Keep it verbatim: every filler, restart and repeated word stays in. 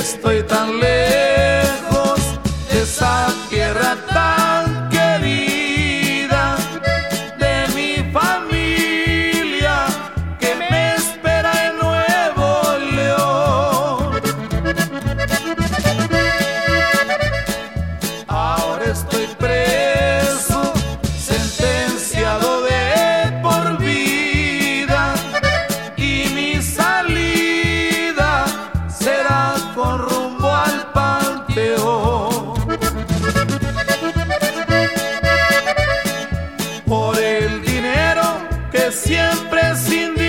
estoy tan lejos de esa tierra tan querida, de mi familia que me espera en Nuevo León. Ahora estoy preso, sentenciado de por vida, y mi salida será con rumbo al Panteón. Por el dinero que siempre sin